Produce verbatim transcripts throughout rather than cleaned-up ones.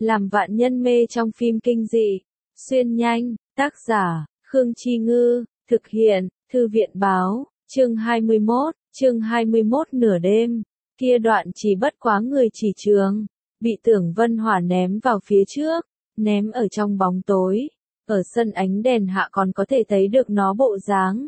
làm vạn nhân mê trong phim kinh dị. Xuyên nhanh, tác giả, Khương Chi Ngư, thực hiện, Thư viện Báo, chương hai mươi mốt, chương hai mươi mốt nửa đêm, kia đoạn chỉ bất quá người chỉ trường, bị Tưởng Vân Hỏa ném vào phía trước, ném ở trong bóng tối, ở sân ánh đèn hạ còn có thể thấy được nó bộ dáng.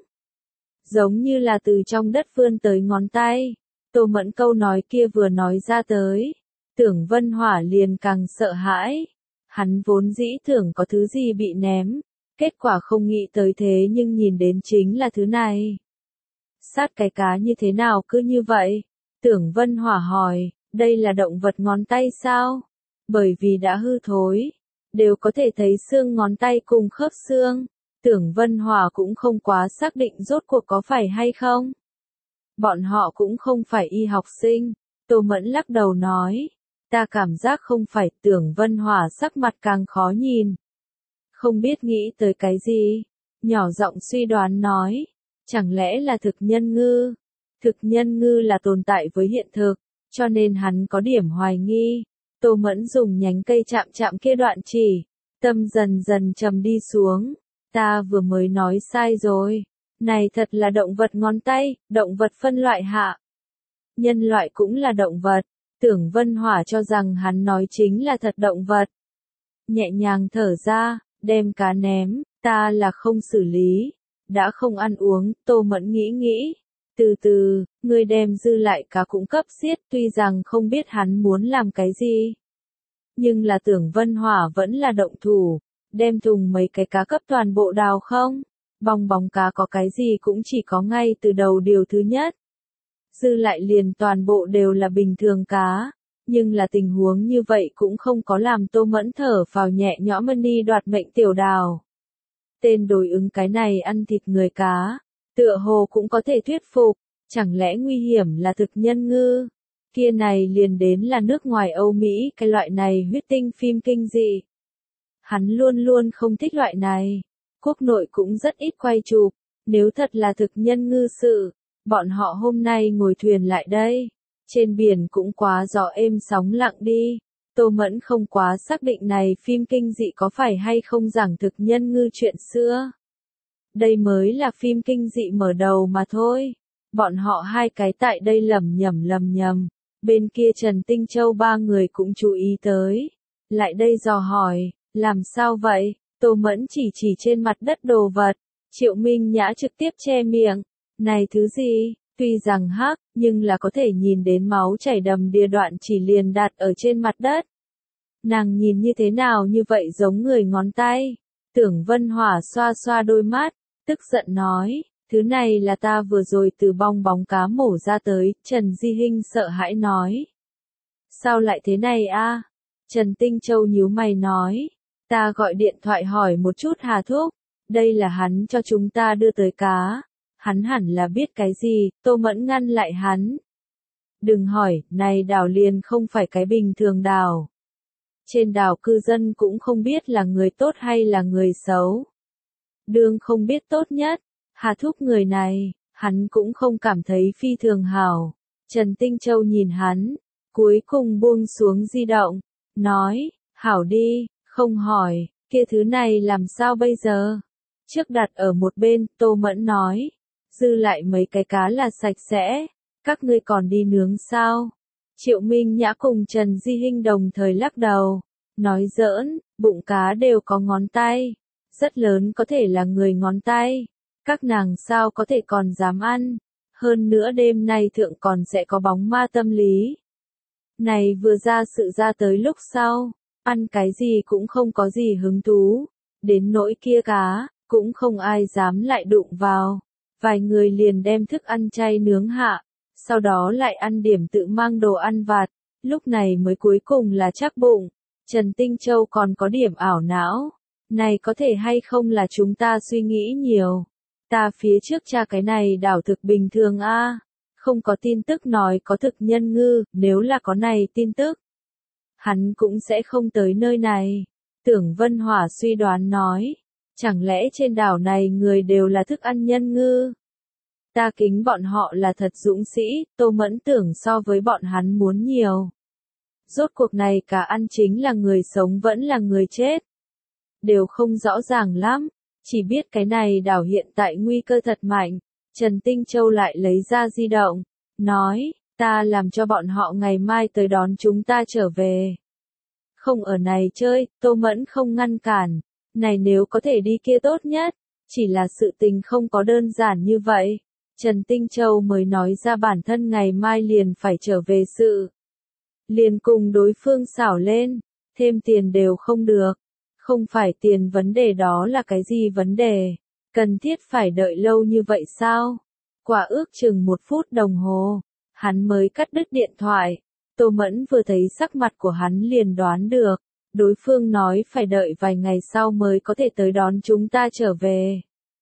Giống như là từ trong đất vươn tới ngón tay, Tô Mẫn câu nói kia vừa nói ra tới. Tưởng Vân Hỏa liền càng sợ hãi, hắn vốn dĩ tưởng có thứ gì bị ném, kết quả không nghĩ tới thế nhưng nhìn đến chính là thứ này. Sát cái cá như thế nào cứ như vậy? Tưởng Vân Hỏa hỏi, đây là động vật ngón tay sao? Bởi vì đã hư thối, đều có thể thấy xương ngón tay cùng khớp xương. Tưởng Vân Hỏa cũng không quá xác định rốt cuộc có phải hay không. Bọn họ cũng không phải y học sinh. Tô Mẫn lắc đầu nói, ta cảm giác không phải. Tưởng Vân Hỏa sắc mặt càng khó nhìn. Không biết nghĩ tới cái gì, nhỏ giọng suy đoán nói, chẳng lẽ là thực nhân ngư? Thực nhân ngư là tồn tại với hiện thực, cho nên hắn có điểm hoài nghi. Tô Mẫn dùng nhánh cây chạm chạm kia đoạn chỉ, tâm dần dần trầm đi xuống. Ta vừa mới nói sai rồi, này thật là động vật ngón tay, động vật phân loại hạ. Nhân loại cũng là động vật, Tưởng Vân Hỏa cho rằng hắn nói chính là thật động vật. Nhẹ nhàng thở ra, đem cá ném, ta là không xử lý, đã không ăn uống. Tô Mẫn nghĩ nghĩ, từ từ, ngươi đem dư lại cá cũng cấp xiết, tuy rằng không biết hắn muốn làm cái gì. Nhưng là Tưởng Vân Hỏa vẫn là động thủ, đem thùng mấy cái cá cấp toàn bộ đào không. Bong bóng cá có cái gì cũng chỉ có ngay từ đầu điều thứ nhất. Dư lại liền toàn bộ đều là bình thường cá, nhưng là tình huống như vậy cũng không có làm Tô Mẫn thở phào nhẹ nhõm đi đoạt mệnh tiểu đào. Tên đối ứng cái này ăn thịt người cá, tựa hồ cũng có thể thuyết phục, chẳng lẽ nguy hiểm là thực nhân ngư? Kia này liền đến là nước ngoài Âu Mỹ, cái loại này huyết tinh phim kinh dị. Hắn luôn luôn không thích loại này, quốc nội cũng rất ít quay chụp, nếu thật là thực nhân ngư sự, bọn họ hôm nay ngồi thuyền lại đây, trên biển cũng quá gió êm sóng lặng đi. Tô Mẫn không quá xác định này phim kinh dị có phải hay không giảng thực nhân ngư chuyện xưa. Đây mới là phim kinh dị mở đầu mà thôi. Bọn họ hai cái tại đây lầm nhầm lầm nhầm, bên kia Trần Tinh Châu ba người cũng chú ý tới. Lại đây dò hỏi, làm sao vậy? Tô Mẫn chỉ chỉ trên mặt đất đồ vật, Triệu Minh Nhã trực tiếp che miệng. Này thứ gì? Tuy rằng hắc, nhưng là có thể nhìn đến máu chảy đầm đìa đoạn chỉ liền đặt ở trên mặt đất. Nàng nhìn như thế nào như vậy giống người ngón tay. Tưởng Vân Hỏa xoa xoa đôi mắt, tức giận nói, thứ này là ta vừa rồi từ bong bóng cá mổ ra tới. Trần Di Hinh sợ hãi nói. Sao lại thế này a? Trần Tinh Châu nhíu mày nói, ta gọi điện thoại hỏi một chút Hà Thúc, đây là hắn cho chúng ta đưa tới cá. Hắn hẳn là biết cái gì. Tô Mẫn ngăn lại hắn. Đừng hỏi, này đảo liền không phải cái bình thường đảo. Trên đảo cư dân cũng không biết là người tốt hay là người xấu. Đương không biết tốt nhất, Hà Thúc người này, hắn cũng không cảm thấy phi thường hảo. Trần Tinh Châu nhìn hắn, cuối cùng buông xuống di động, nói, hảo đi, không hỏi, kia thứ này làm sao bây giờ? Trước đặt ở một bên, Tô Mẫn nói, dư lại mấy cái cá là sạch sẽ, các ngươi còn đi nướng sao? Triệu Minh Nhã cùng Trần Di Hinh đồng thời lắc đầu, nói giỡn, bụng cá đều có ngón tay, rất lớn có thể là người ngón tay, các nàng sao có thể còn dám ăn, hơn nữa đêm nay thượng còn sẽ có bóng ma tâm lý. Này vừa ra sự ra tới lúc sau, ăn cái gì cũng không có gì hứng thú, đến nỗi kia cá, cũng không ai dám lại đụng vào, vài người liền đem thức ăn chay nướng hạ. Sau đó lại ăn điểm tự mang đồ ăn vặt, lúc này mới cuối cùng là chắc bụng. Trần Tinh Châu còn có điểm ảo não, này có thể hay không là chúng ta suy nghĩ nhiều. Ta phía trước tra cái này đảo thực bình thường a, không có tin tức nói có thực nhân ngư, nếu là có này tin tức, hắn cũng sẽ không tới nơi này. Tưởng Vân Hỏa suy đoán nói, chẳng lẽ trên đảo này người đều là thức ăn nhân ngư? Ta kính bọn họ là thật dũng sĩ. Tô Mẫn tưởng so với bọn hắn muốn nhiều. Rốt cuộc này cả ăn chính là người sống vẫn là người chết. Đều không rõ ràng lắm, chỉ biết cái này đảo hiện tại nguy cơ thật mạnh. Trần Tinh Châu lại lấy ra di động, nói, ta làm cho bọn họ ngày mai tới đón chúng ta trở về. Không ở này chơi, Tô Mẫn không ngăn cản, này nếu có thể đi kia tốt nhất, chỉ là sự tình không có đơn giản như vậy. Trần Tinh Châu mới nói ra bản thân ngày mai liền phải trở về sự. Liền cùng đối phương xảo lên, thêm tiền đều không được. Không phải tiền vấn đề đó là cái gì vấn đề, cần thiết phải đợi lâu như vậy sao? Quả ước chừng một phút đồng hồ, hắn mới cắt đứt điện thoại. Tô Mẫn vừa thấy sắc mặt của hắn liền đoán được, đối phương nói phải đợi vài ngày sau mới có thể tới đón chúng ta trở về.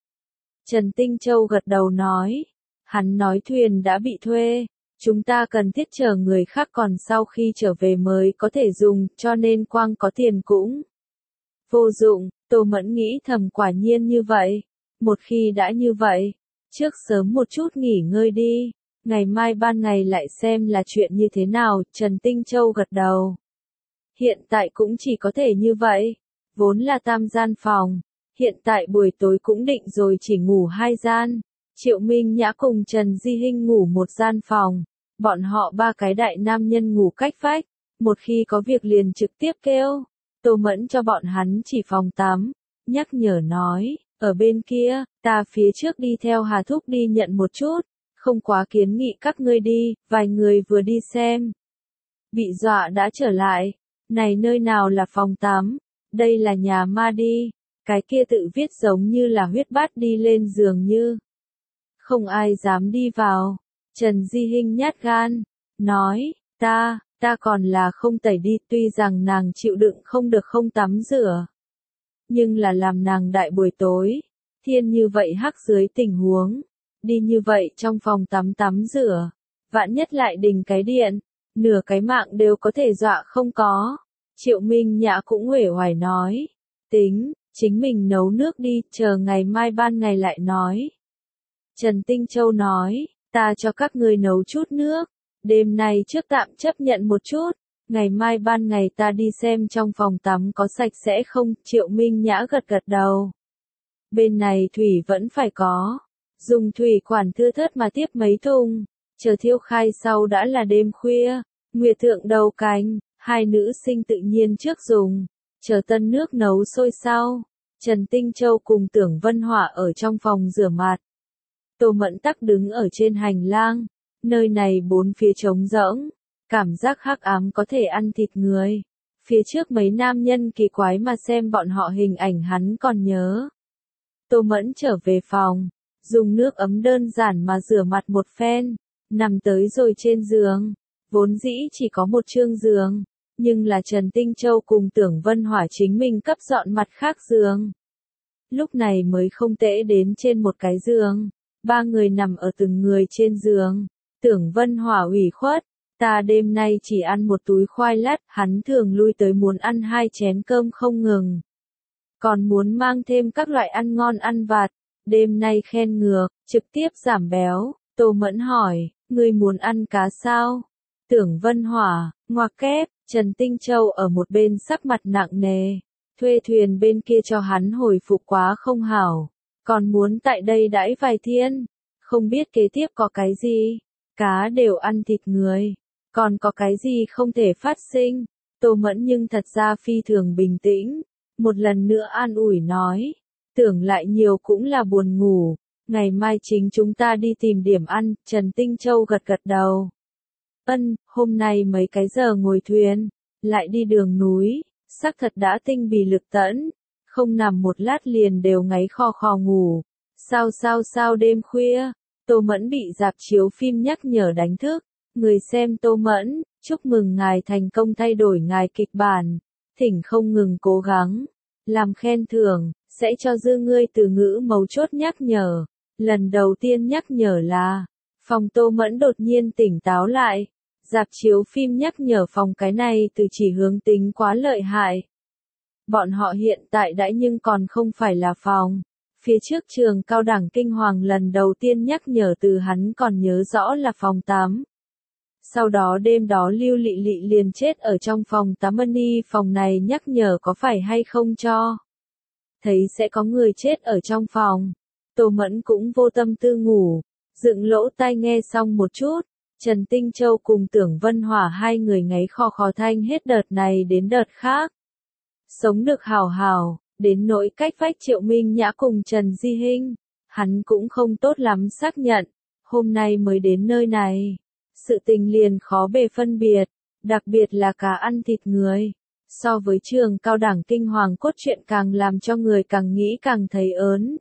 Trần Tinh Châu gật đầu nói, hắn nói thuyền đã bị thuê, chúng ta cần thiết chờ người khác còn sau khi trở về mới có thể dùng, cho nên quang có tiền cũng vô dụng. Tô Mẫn nghĩ thầm quả nhiên như vậy, một khi đã như vậy, trước sớm một chút nghỉ ngơi đi, ngày mai ban ngày lại xem là chuyện như thế nào. Trần Tinh Châu gật đầu. Hiện tại cũng chỉ có thể như vậy, vốn là tam gian phòng, hiện tại buổi tối cũng định rồi chỉ ngủ hai gian. Triệu Minh Nhã cùng Trần Di Hinh ngủ một gian phòng, bọn họ ba cái đại nam nhân ngủ cách vách, một khi có việc liền trực tiếp kêu. Tô Mẫn cho bọn hắn chỉ phòng tắm, nhắc nhở nói, ở bên kia, ta phía trước đi theo Hà Thúc đi nhận một chút, không quá kiến nghị các ngươi đi. Vài người vừa đi xem, bị dọa đã trở lại, này nơi nào là phòng tắm, đây là nhà ma đi, cái kia tự viết giống như là huyết bát đi lên giường như. Không ai dám đi vào. Trần Di Hinh nhát gan, nói, ta, ta còn là không tẩy đi, tuy rằng nàng chịu đựng không được không tắm rửa. Nhưng là làm nàng đại buổi tối, thiên như vậy hắc dưới tình huống, đi như vậy trong phòng tắm tắm rửa, vạn nhất lại đình cái điện, nửa cái mạng đều có thể dọa không có. Triệu Minh Nhã cũng uể oải nói, tính, chính mình nấu nước đi, chờ ngày mai ban ngày lại nói. Trần Tinh Châu nói, ta cho các ngươi nấu chút nước, đêm nay trước tạm chấp nhận một chút, ngày mai ban ngày ta đi xem trong phòng tắm có sạch sẽ không. Triệu Minh Nhã gật gật đầu. Bên này thủy vẫn phải có, dùng thủy quản thưa thớt mà tiếp mấy thùng, chờ thiêu khai sau đã là đêm khuya. Nguyệt thượng đầu canh, hai nữ sinh tự nhiên trước dùng, chờ tân nước nấu sôi sau. Trần Tinh Châu cùng Tưởng Vân Hỏa ở trong phòng rửa mặt. Tô Mẫn Tắc đứng ở trên hành lang, nơi này bốn phía trống rỗng, cảm giác hắc ám có thể ăn thịt người. Phía trước mấy nam nhân kỳ quái mà xem bọn họ hình ảnh hắn còn nhớ. Tô Mẫn trở về phòng, dùng nước ấm đơn giản mà rửa mặt một phen, nằm tới rồi trên giường. Vốn dĩ chỉ có một chương giường, nhưng là Trần Tinh Châu cùng Tưởng Vân Hỏa chính mình cấp dọn mặt khác giường. Lúc này mới không tễ đến trên một cái giường, ba người nằm ở từng người trên giường. Tưởng Vân Hỏa ủy khuất, ta đêm nay chỉ ăn một túi khoai lát, hắn thường lui tới muốn ăn hai chén cơm không ngừng. Còn muốn mang thêm các loại ăn ngon ăn vặt, đêm nay khen ngược, trực tiếp giảm béo. Tô Mẫn hỏi, ngươi muốn ăn cá sao? Tưởng Vân Hỏa, ngoặc kép. Trần Tinh Châu ở một bên sắc mặt nặng nề, thuê thuyền bên kia cho hắn hồi phục quá không hảo, còn muốn tại đây đãi vài thiên, không biết kế tiếp có cái gì, cá đều ăn thịt người, còn có cái gì không thể phát sinh. Tô Mẫn nhưng thật ra phi thường bình tĩnh, một lần nữa an ủi nói, tưởng lại nhiều cũng là buồn ngủ, ngày mai chính chúng ta đi tìm điểm ăn. Trần Tinh Châu gật gật đầu. Ân, hôm nay mấy cái giờ ngồi thuyền, lại đi đường núi, xác thật đã tinh bì lực tẫn, không nằm một lát liền đều ngáy khò khò ngủ. Sao sao sao đêm khuya, Tô Mẫn bị rạp chiếu phim nhắc nhở đánh thức, người xem Tô Mẫn, chúc mừng ngài thành công thay đổi ngài kịch bản, thỉnh không ngừng cố gắng, làm khen thưởng, sẽ cho dư ngươi từ ngữ mấu chốt nhắc nhở. Lần đầu tiên nhắc nhở là, phòng Tô Mẫn đột nhiên tỉnh táo lại. Rạp chiếu phim nhắc nhở phòng cái này từ chỉ hướng tính quá lợi hại. Bọn họ hiện tại đã nhưng còn không phải là phòng. Phía trước trường cao đẳng kinh hoàng lần đầu tiên nhắc nhở từ hắn còn nhớ rõ là phòng tám. Sau đó đêm đó Lưu Lị Lị liền chết ở trong phòng tắm y phòng này nhắc nhở có phải hay không cho. Thấy sẽ có người chết ở trong phòng. Tô Mẫn cũng vô tâm tư ngủ, dựng lỗ tai nghe xong một chút. Trần Tinh Châu cùng Tưởng Vân Hỏa hai người ngáy khò khò thanh hết đợt này đến đợt khác. Sống được hào hào, đến nỗi cách vách Triệu Minh Nhã cùng Trần Di Hinh, hắn cũng không tốt lắm xác nhận. Hôm nay mới đến nơi này, sự tình liền khó bề phân biệt, đặc biệt là cá ăn thịt người. So với trường cao đẳng kinh hoàng cốt truyện càng làm cho người càng nghĩ càng thấy ớn.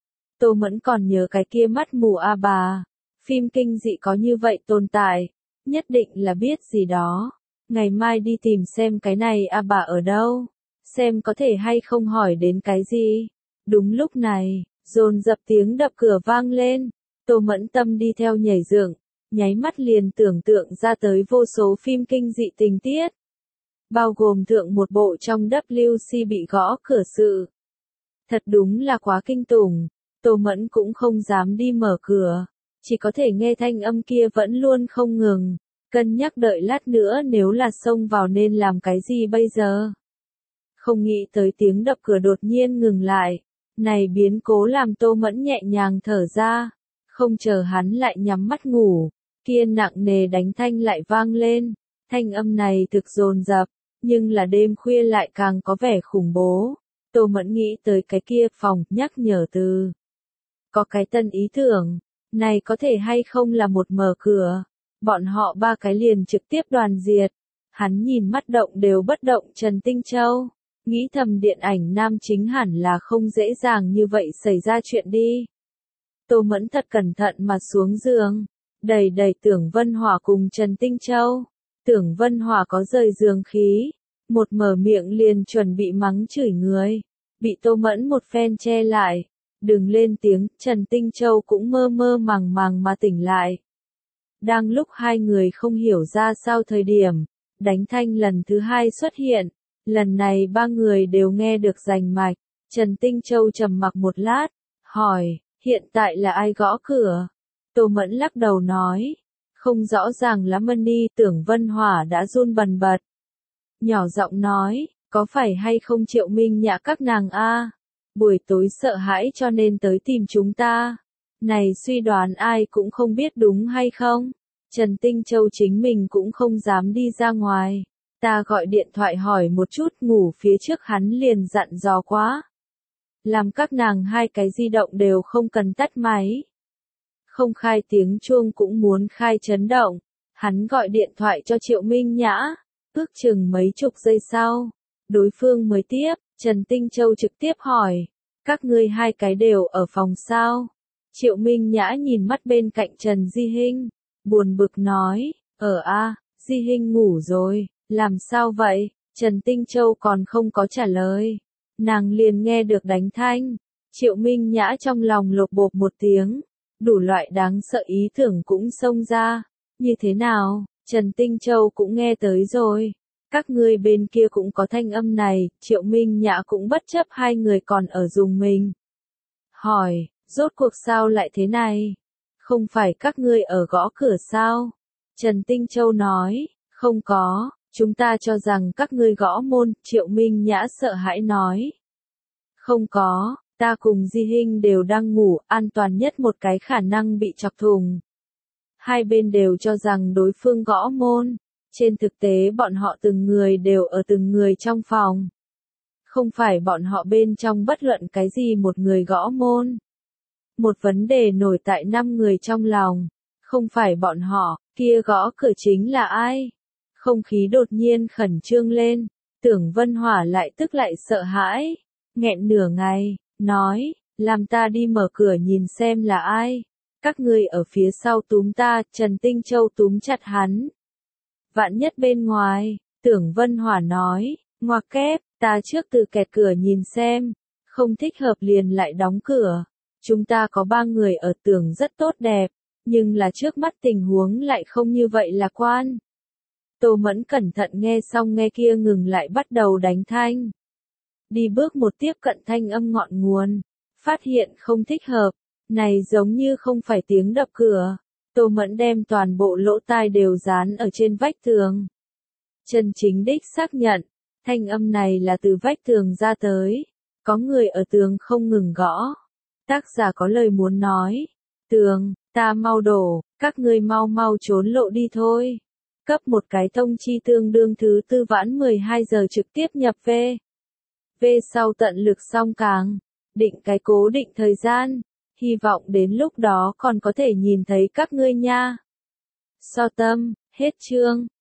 Tô Mẫn còn nhớ cái kia mắt mù A bà, phim kinh dị có như vậy tồn tại, nhất định là biết gì đó. Ngày mai đi tìm xem cái này A bà ở đâu, xem có thể hay không hỏi đến cái gì. Đúng lúc này, dồn dập tiếng đập cửa vang lên, Tô Mẫn tâm đi theo nhảy dựng, nháy mắt liền tưởng tượng ra tới vô số phim kinh dị tình tiết. Bao gồm thượng một bộ trong W C bị gõ cửa sự. Thật đúng là quá kinh tủng, Tô Mẫn cũng không dám đi mở cửa, chỉ có thể nghe thanh âm kia vẫn luôn không ngừng, cân nhắc đợi lát nữa nếu là xông vào nên làm cái gì bây giờ. Không nghĩ tới tiếng đập cửa đột nhiên ngừng lại, này biến cố làm Tô Mẫn nhẹ nhàng thở ra, không chờ hắn lại nhắm mắt ngủ, kia nặng nề đánh thanh lại vang lên, thanh âm này thực dồn dập. Nhưng là đêm khuya lại càng có vẻ khủng bố. Tô Mẫn nghĩ tới cái kia phòng, nhắc nhở từ. Có cái tân ý tưởng, này có thể hay không là một mở cửa. Bọn họ ba cái liền trực tiếp đoàn diệt. Hắn nhìn mắt động đều bất động Trần Tinh Châu. Nghĩ thầm điện ảnh nam chính hẳn là không dễ dàng như vậy xảy ra chuyện đi. Tô Mẫn thật cẩn thận mà xuống giường. Đầy đầy Tưởng Vân Hỏa cùng Trần Tinh Châu. Tưởng Vân Hỏa có rời giường khí, một mở miệng liền chuẩn bị mắng chửi người, bị Tô Mẫn một phen che lại, đừng lên tiếng. Trần Tinh Châu cũng mơ mơ màng màng mà tỉnh lại. Đang lúc hai người không hiểu ra sao thời điểm, đánh thanh lần thứ hai xuất hiện, lần này ba người đều nghe được rành mạch. Trần Tinh Châu trầm mặc một lát, hỏi, hiện tại là ai gõ cửa? Tô Mẫn lắc đầu nói, không rõ ràng lắm Mani. Tưởng Vân Hỏa đã run bần bật, nhỏ giọng nói, có phải hay không Triệu Minh Nhã các nàng a? Buổi tối sợ hãi cho nên tới tìm chúng ta. Này suy đoán ai cũng không biết đúng hay không? Trần Tinh Châu chính mình cũng không dám đi ra ngoài. Ta gọi điện thoại hỏi một chút, ngủ phía trước hắn liền dặn dò quá. Làm các nàng hai cái di động đều không cần tắt máy. Không khai tiếng chuông cũng muốn khai chấn động. Hắn gọi điện thoại cho Triệu Minh Nhã. Ước chừng mấy chục giây sau, đối phương mới tiếp. Trần Tinh Châu trực tiếp hỏi, các ngươi hai cái đều ở phòng sao? Triệu Minh Nhã nhìn mắt bên cạnh Trần Di Hinh, buồn bực nói, ở a, Di Hinh ngủ rồi, làm sao vậy? Trần Tinh Châu còn không có trả lời, nàng liền nghe được đánh thanh. Triệu Minh Nhã trong lòng lột bột một tiếng, đủ loại đáng sợ ý tưởng cũng xông ra. Như thế nào? Trần Tinh Châu cũng nghe tới rồi. Các ngươi bên kia cũng có thanh âm này. Triệu Minh Nhã cũng bất chấp hai người còn ở dùng mình. Hỏi, rốt cuộc sao lại thế này? Không phải các ngươi ở gõ cửa sao? Trần Tinh Châu nói, không có, chúng ta cho rằng các ngươi gõ môn. Triệu Minh Nhã sợ hãi nói, không có, ta cùng Di Hinh đều đang ngủ, an toàn nhất một cái khả năng bị chọc thùng. Hai bên đều cho rằng đối phương gõ môn. Trên thực tế bọn họ từng người đều ở từng người trong phòng. Không phải bọn họ bên trong bất luận cái gì một người gõ môn. Một vấn đề nổi tại năm người trong lòng. Không phải bọn họ, kia gõ cửa chính là ai? Không khí đột nhiên khẩn trương lên. Tưởng Vân Hỏa lại tức lại sợ hãi. Nghẹn nửa ngày, nói, làm ta đi mở cửa nhìn xem là ai. Các ngươi ở phía sau túm ta. Trần Tinh Châu túm chặt hắn. Vạn nhất bên ngoài, Tưởng Vân Hỏa nói, ngoặc kép, ta trước từ kẹt cửa nhìn xem, không thích hợp liền lại đóng cửa. Chúng ta có ba người ở tường rất tốt đẹp, nhưng là trước mắt tình huống lại không như vậy lạc quan. Tô Mẫn cẩn thận nghe xong nghe kia ngừng lại bắt đầu đánh thanh. Đi bước một tiếp cận thanh âm ngọn nguồn, phát hiện không thích hợp, này giống như không phải tiếng đập cửa, Tô Mẫn đem toàn bộ lỗ tai đều dán ở trên vách tường. Chân chính đích xác nhận, thanh âm này là từ vách tường ra tới. Có người ở tường không ngừng gõ. Tác giả có lời muốn nói. Tường, ta mau đổ, các ngươi mau mau trốn lộ đi thôi. Cấp một cái thông chi tương đương thứ tư vãn mười hai giờ trực tiếp nhập về. Về sau tận lực xong càng. Định cái cố định thời gian. Hy vọng đến lúc đó còn có thể nhìn thấy các ngươi nha. So tâm, hết chương.